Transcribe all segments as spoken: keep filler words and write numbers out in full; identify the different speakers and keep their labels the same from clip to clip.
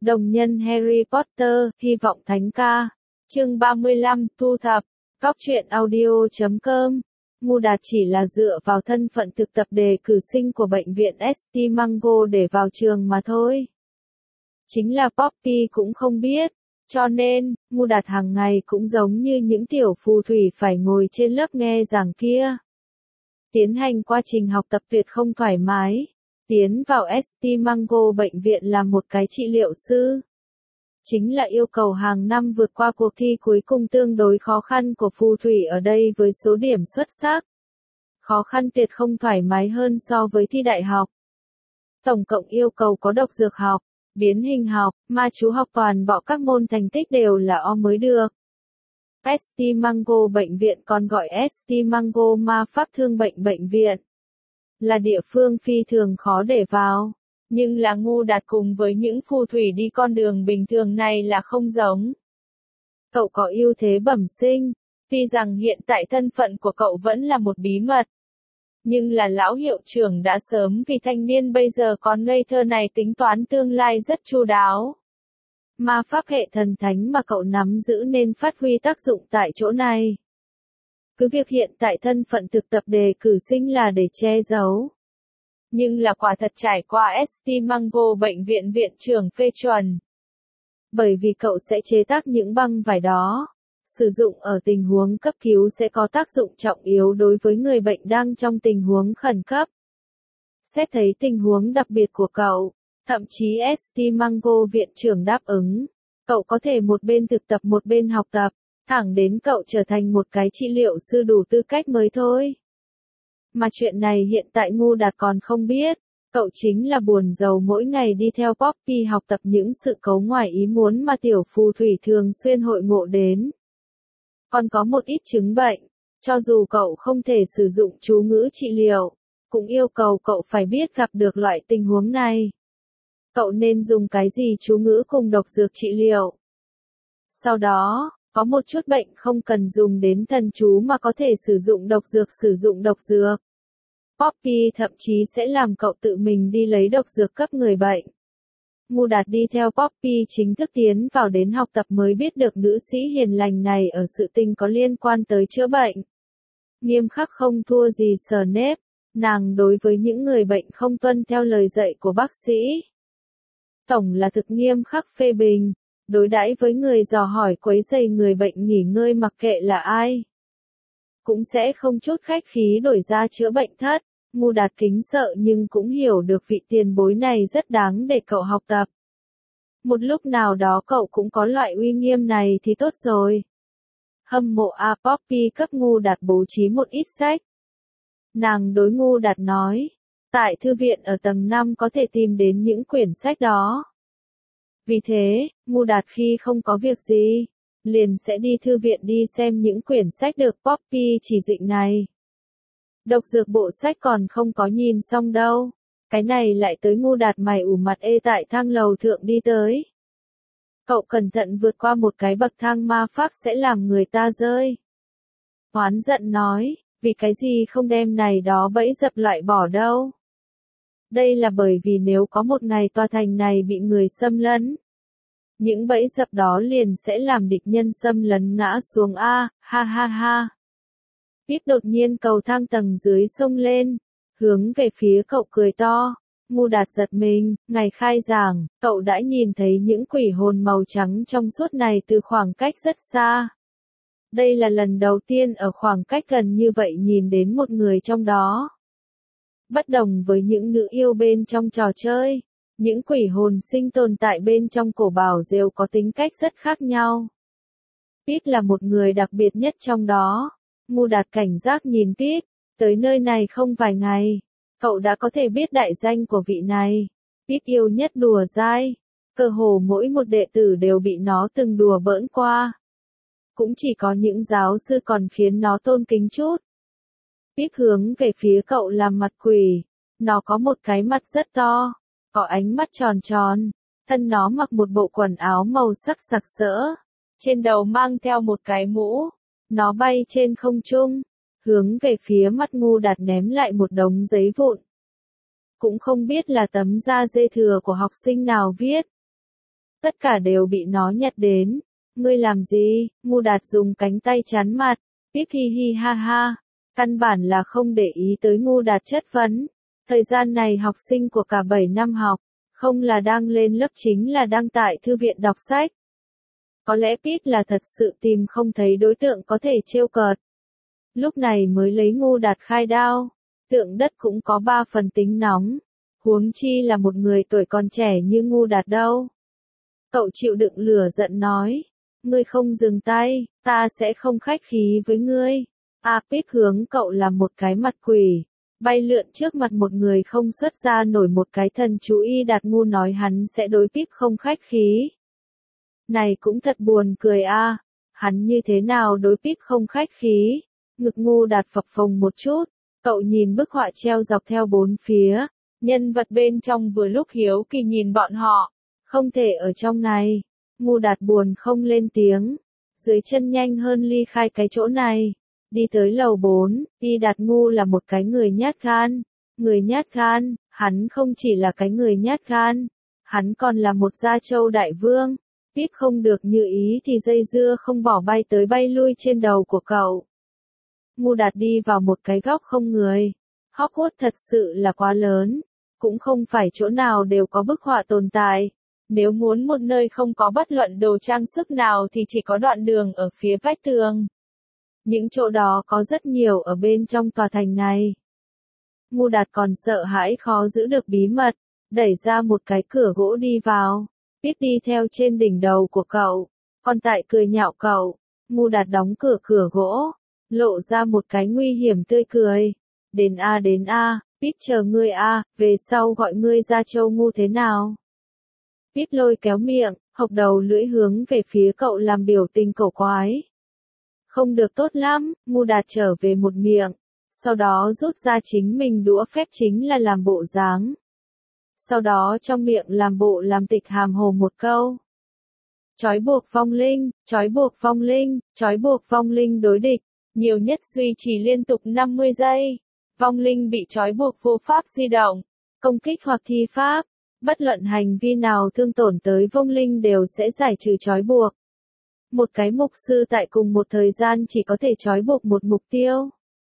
Speaker 1: Đồng nhân Harry Potter, hy vọng thánh ca. Chương ba mươi lăm, thu thập. Góc truyện audio chấm com. Ngu Đạt chỉ là dựa vào thân phận thực tập đề cử sinh của bệnh viện ét tê Mango để vào trường mà thôi. Chính là Poppy cũng không biết. Cho nên, Ngu Đạt hàng ngày cũng giống như những tiểu phù thủy phải ngồi trên lớp nghe giảng kia. Tiến hành quá trình học tập tuyệt không thoải mái. Tiến vào ét tê Mango bệnh viện là một cái trị liệu sư. Chính là yêu cầu hàng năm vượt qua cuộc thi cuối cùng tương đối khó khăn của phù thủy ở đây với số điểm xuất sắc. Khó khăn tuyệt không thoải mái hơn so với thi đại học. Tổng cộng yêu cầu có độc dược học, biến hình học, ma chú học toàn bộ các môn thành tích đều là O mới được. ét tê Mango bệnh viện còn gọi ét tê Mango ma pháp thương bệnh bệnh viện. Là địa phương phi thường khó để vào. Nhưng là Ngu Đạt cùng với những phù thủy đi con đường bình thường này là không giống. Cậu có ưu thế bẩm sinh, tuy rằng hiện tại thân phận của cậu vẫn là một bí mật. Nhưng là lão hiệu trưởng đã sớm vì thanh niên bây giờ còn ngây thơ này tính toán tương lai rất chu đáo. Ma pháp hệ thần thánh mà cậu nắm giữ nên phát huy tác dụng tại chỗ này. Cứ việc hiện tại thân phận thực tập đề cử sinh là để che giấu. Nhưng là quả thật trải qua ét tê Mango bệnh viện viện trưởng phê chuẩn. Bởi vì cậu sẽ chế tác những băng vải đó. Sử dụng ở tình huống cấp cứu sẽ có tác dụng trọng yếu đối với người bệnh đang trong tình huống khẩn cấp. Xét thấy tình huống đặc biệt của cậu, thậm chí ét tê Mango viện trưởng đáp ứng. Cậu có thể một bên thực tập một bên học tập, thẳng đến cậu trở thành một cái trị liệu sư đủ tư cách mới thôi. Mà chuyện này hiện tại Ngu Đạt còn không biết, cậu chính là buồn rầu mỗi ngày đi theo Poppy học tập những sự cấu ngoài ý muốn mà tiểu phù thủy thường xuyên hội ngộ đến. Còn có một ít chứng bệnh, cho dù cậu không thể sử dụng chú ngữ trị liệu, cũng yêu cầu cậu phải biết gặp được loại tình huống này. Cậu nên dùng cái gì chú ngữ cùng độc dược trị liệu. Sau đó, có một chút bệnh không cần dùng đến thần chú mà có thể sử dụng độc dược sử dụng độc dược. Poppy thậm chí sẽ làm cậu tự mình đi lấy độc dược cấp người bệnh. Ngu Đạt đi theo Poppy chính thức tiến vào đến học tập mới biết được nữ sĩ hiền lành này ở sự tình có liên quan tới chữa bệnh. Nghiêm khắc không thua gì Snape, nàng đối với những người bệnh không tuân theo lời dạy của bác sĩ. Tổng là thực nghiêm khắc phê bình, đối đãi với người dò hỏi quấy rầy người bệnh nghỉ ngơi mặc kệ là ai. Cũng sẽ không chút khách khí đổi ra chữa bệnh thất. Ngu Đạt kính sợ nhưng cũng hiểu được vị tiền bối này rất đáng để cậu học tập. Một lúc nào đó cậu cũng có loại uy nghiêm này thì tốt rồi. Hâm mộ A Poppy cấp Ngu Đạt bố trí một ít sách. Nàng đối Ngu Đạt nói, tại thư viện ở tầng năm có thể tìm đến những quyển sách đó. Vì thế, Ngu Đạt khi không có việc gì, liền sẽ đi thư viện đi xem những quyển sách được Poppy chỉ định này. Độc dược bộ sách còn không có nhìn xong đâu. Cái này lại tới Ngu Đạt mày ủ mặt ê tại thang lầu thượng đi tới. Cậu cẩn thận vượt qua một cái bậc thang ma pháp sẽ làm người ta rơi. Hoán giận nói, vì cái gì không đem này đó bẫy dập loại bỏ đâu. Đây là bởi vì nếu có một ngày tòa thành này bị người xâm lấn. Những bẫy dập đó liền sẽ làm địch nhân xâm lấn ngã xuống a, ha ha ha. Pip đột nhiên cầu thang tầng dưới xông lên, hướng về phía cậu cười to. Ngu Đạt giật mình, ngày khai giảng, cậu đã nhìn thấy những quỷ hồn màu trắng trong suốt này từ khoảng cách rất xa. Đây là lần đầu tiên ở khoảng cách gần như vậy nhìn đến một người trong đó. Bất đồng với những nữ yêu bên trong trò chơi, những quỷ hồn sinh tồn tại bên trong cổ bảo đều có tính cách rất khác nhau. Pip là một người đặc biệt nhất trong đó. Ngu Đạt cảnh giác nhìn Pip, tới nơi này không vài ngày, cậu đã có thể biết đại danh của vị này. Pip yêu nhất đùa dai, cơ hồ mỗi một đệ tử đều bị nó từng đùa bỡn qua. Cũng chỉ có những giáo sư còn khiến nó tôn kính chút. Pip hướng về phía cậu làm mặt quỷ, nó có một cái mặt rất to, có ánh mắt tròn tròn, thân nó mặc một bộ quần áo màu sắc sặc sỡ, trên đầu mang theo một cái mũ. Nó bay trên không trung, hướng về phía mắt Ngu Đạt ném lại một đống giấy vụn. Cũng không biết là tấm da dê thừa của học sinh nào viết. tất cả đều bị nó nhặt đến. Ngươi làm gì? Ngu Đạt dùng cánh tay chắn mặt. Pip hi hi ha ha. Căn bản là không để ý tới Ngu Đạt chất vấn. Thời gian này học sinh của cả bảy năm học, không là đang lên lớp chính là đang tại thư viện đọc sách. Có lẽ Pip là thật sự tìm không thấy đối tượng có thể trêu cợt. Lúc này mới lấy Ngu Đạt khai đao. Tượng đất cũng có ba phần tính nóng. Huống chi là một người tuổi còn trẻ như Ngu Đạt đâu. Cậu chịu đựng lửa giận nói. Ngươi không dừng tay, ta sẽ không khách khí với ngươi. A Pip hướng cậu làm một cái mặt quỷ. Bay lượn trước mặt một người không xuất ra nổi một cái thần chú y Đạt ngu nói hắn sẽ đối Pip không khách khí. Này cũng thật buồn cười a. À. Hắn như thế nào đối Pip không khách khí. Ngực Ngu Đạt phập phồng một chút. Cậu nhìn bức họa treo dọc theo bốn phía. Nhân vật bên trong vừa lúc hiếu kỳ nhìn bọn họ. Không thể ở trong này. Ngu Đạt buồn không lên tiếng. Dưới chân nhanh hơn ly khai cái chỗ này. Đi tới lầu bốn, Y Đạt ngu là một cái người nhát gan. Người nhát gan, hắn không chỉ là cái người nhát gan. Hắn còn là một gia châu đại vương. Pip không được như ý thì dây dưa không bỏ bay tới bay lui trên đầu của cậu. Ngu Đạt đi vào một cái góc không người. Hogwarts thật sự là quá lớn. Cũng không phải chỗ nào đều có bức họa tồn tại. Nếu muốn một nơi không có bất luận đồ trang sức nào thì chỉ có đoạn đường ở phía vách tường. Những chỗ đó có rất nhiều ở bên trong tòa thành này. Ngu Đạt còn sợ hãi khó giữ được bí mật, đẩy ra một cái cửa gỗ đi vào. Pip đi theo trên đỉnh đầu của cậu, còn tại cười nhạo cậu. Ngu Đạt đóng cửa cửa gỗ, lộ ra một cái nguy hiểm tươi cười. Đến a đến a, Pip chờ ngươi a, về sau gọi ngươi ra châu ngu thế nào? Pip lôi kéo miệng, hộc đầu lưỡi hướng về phía cậu làm biểu tình cổ quái. Không được tốt lắm, Ngu Đạt trở về một miệng. Sau đó rút ra chính mình đũa phép chính là làm bộ dáng. Sau đó trong miệng làm bộ làm tịch hàm hồ một câu. Trói buộc vong linh, trói buộc vong linh, trói buộc vong linh đối địch. Nhiều nhất duy trì liên tục năm mươi giây. Vong linh bị trói buộc vô pháp di động, công kích hoặc thi pháp. Bất luận hành vi nào thương tổn tới vong linh đều sẽ giải trừ trói buộc. Một cái mục sư tại cùng một thời gian chỉ có thể trói buộc một mục tiêu.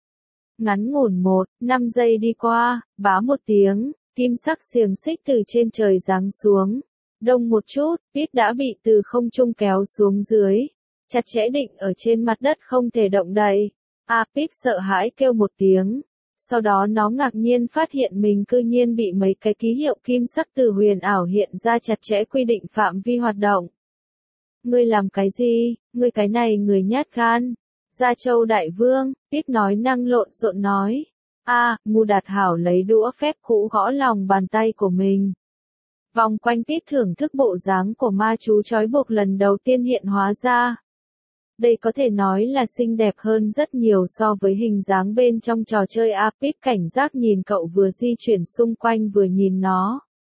Speaker 1: Ngắn ngủn một, năm giây đi qua, bá một tiếng, kim sắc xiềng xích từ trên trời giáng xuống. Đông một chút, Pip đã bị từ không trung kéo xuống dưới. Chặt chẽ định ở trên mặt đất không thể động đậy. A Pip sợ hãi kêu một tiếng. Sau đó nó ngạc nhiên phát hiện mình cư nhiên bị mấy cái ký hiệu kim sắc từ huyền ảo hiện ra chặt chẽ quy định phạm vi hoạt động. Ngươi làm cái gì? Ngươi cái này người nhát gan. Gia Châu Đại Vương, Pip nói năng lộn xộn nói. A, à, Ngu Đạt hảo lấy đũa phép cũ gõ lòng bàn tay của mình. Vòng quanh Pip thưởng thức bộ dáng của ma chú trói buộc lần đầu tiên hiện hóa ra. Đây có thể nói là xinh đẹp hơn rất nhiều so với hình dáng bên trong trò chơi A. Pip cảnh giác nhìn cậu vừa di chuyển xung quanh vừa nhìn nó.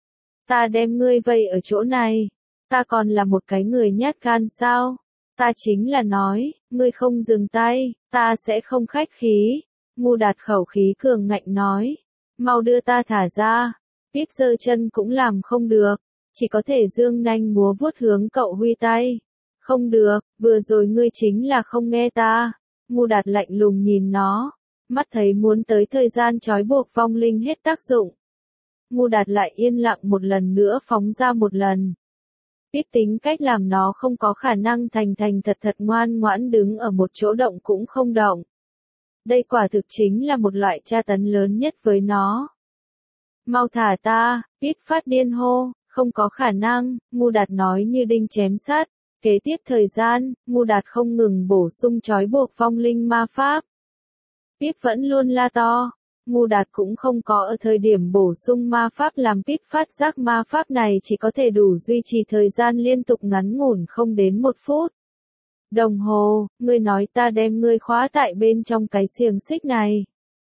Speaker 1: Ta đem ngươi vây ở chỗ này. Ta còn là một cái người nhát gan sao? Ta chính là nói, ngươi không dừng tay, ta sẽ không khách khí. Ngu Đạt khẩu khí cường ngạnh nói. Mau đưa ta thả ra. Pip giơ chân cũng làm không được. Chỉ có thể dương nanh múa vuốt hướng cậu huy tay. Không được, vừa rồi ngươi chính là không nghe ta. Ngu Đạt lạnh lùng nhìn nó. Mắt thấy muốn tới thời gian trói buộc vong linh hết tác dụng. Ngu Đạt lại yên lặng một lần nữa phóng ra một lần. Pip tính cách làm nó không có khả năng thành thành thật thật ngoan ngoãn đứng ở một chỗ động cũng không động. Đây quả thực chính là một loại tra tấn lớn nhất với nó. Mau thả ta, Pip phát điên hô, không có khả năng, Ngu Đạt nói như đinh chém sắt. Kế tiếp thời gian, Ngu Đạt không ngừng bổ sung trói buộc vong linh ma pháp. Pip vẫn luôn la to. Ngu Đạt cũng không có ở thời điểm bổ sung ma pháp làm Pip phát giác ma pháp này chỉ có thể đủ duy trì thời gian liên tục ngắn ngủn không đến một phút. Đồng hồ, ngươi nói ta đem ngươi khóa tại bên trong cái xiềng xích này.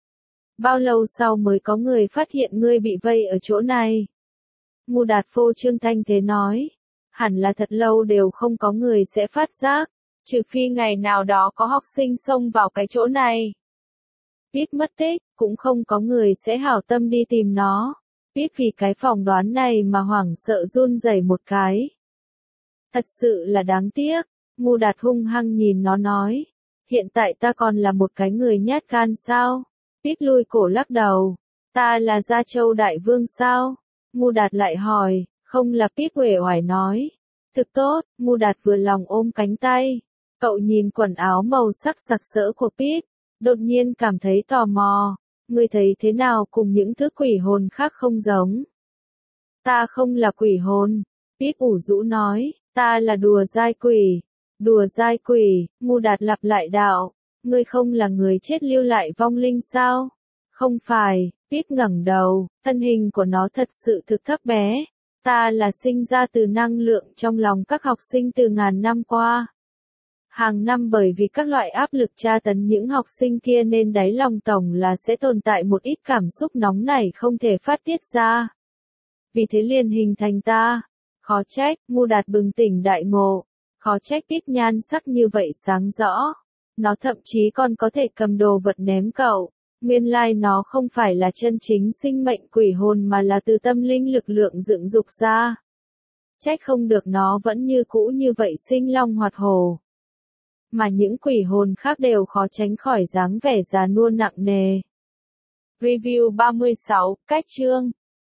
Speaker 1: Bao lâu sau mới có người phát hiện ngươi bị vây ở chỗ này? Ngu Đạt phô trương thanh thế nói. Hẳn là thật lâu đều không có người sẽ phát giác, trừ phi ngày nào đó có học sinh xông vào cái chỗ này. Pip mất tích, cũng không có người sẽ hảo tâm đi tìm nó. Pip vì cái phỏng đoán này mà hoảng sợ run rẩy một cái. Thật sự là đáng tiếc. Ngu Đạt hung hăng nhìn nó nói. Hiện tại ta còn là một cái người nhát gan sao? Pít lui cổ lắc đầu. Ta là Gia Châu Đại Vương sao? Ngu Đạt lại hỏi. Không là Pít uể oải nói. Thực tốt, Ngu Đạt vừa lòng ôm cánh tay. Cậu nhìn quần áo màu sắc sặc sỡ của Pít, đột nhiên cảm thấy tò mò. Ngươi thấy thế nào cùng những thứ quỷ hồn khác không giống? Ta không là quỷ hồn. Pít ủ rũ nói. Ta là đùa dai quỷ. Đùa dai quỷ, Ngu Đạt lặp lại đạo. Ngươi không là người chết lưu lại vong linh sao? Không phải, Pít ngẩng đầu, thân hình của nó thật sự thực thấp bé. Ta là sinh ra từ năng lượng trong lòng các học sinh từ ngàn năm qua. Hàng năm bởi vì các loại áp lực tra tấn những học sinh kia nên đáy lòng tổng là sẽ tồn tại một ít cảm xúc nóng nảy không thể phát tiết ra. Vì thế liền hình thành ta. Khó trách, Ngu Đạt bừng tỉnh đại ngộ. Khó trách Pít nhan sắc như vậy sáng rõ. Nó thậm chí còn có thể cầm đồ vật ném cậu. Nguyên lai nó không phải là chân chính sinh mệnh quỷ hồn mà là từ tâm linh lực lượng dựng dục ra. Trách không được nó vẫn như cũ như vậy sinh long hoạt hổ. Mà những quỷ hồn khác đều khó tránh khỏi dáng vẻ già nua nặng nề. Review ba mươi sáu, cách chương.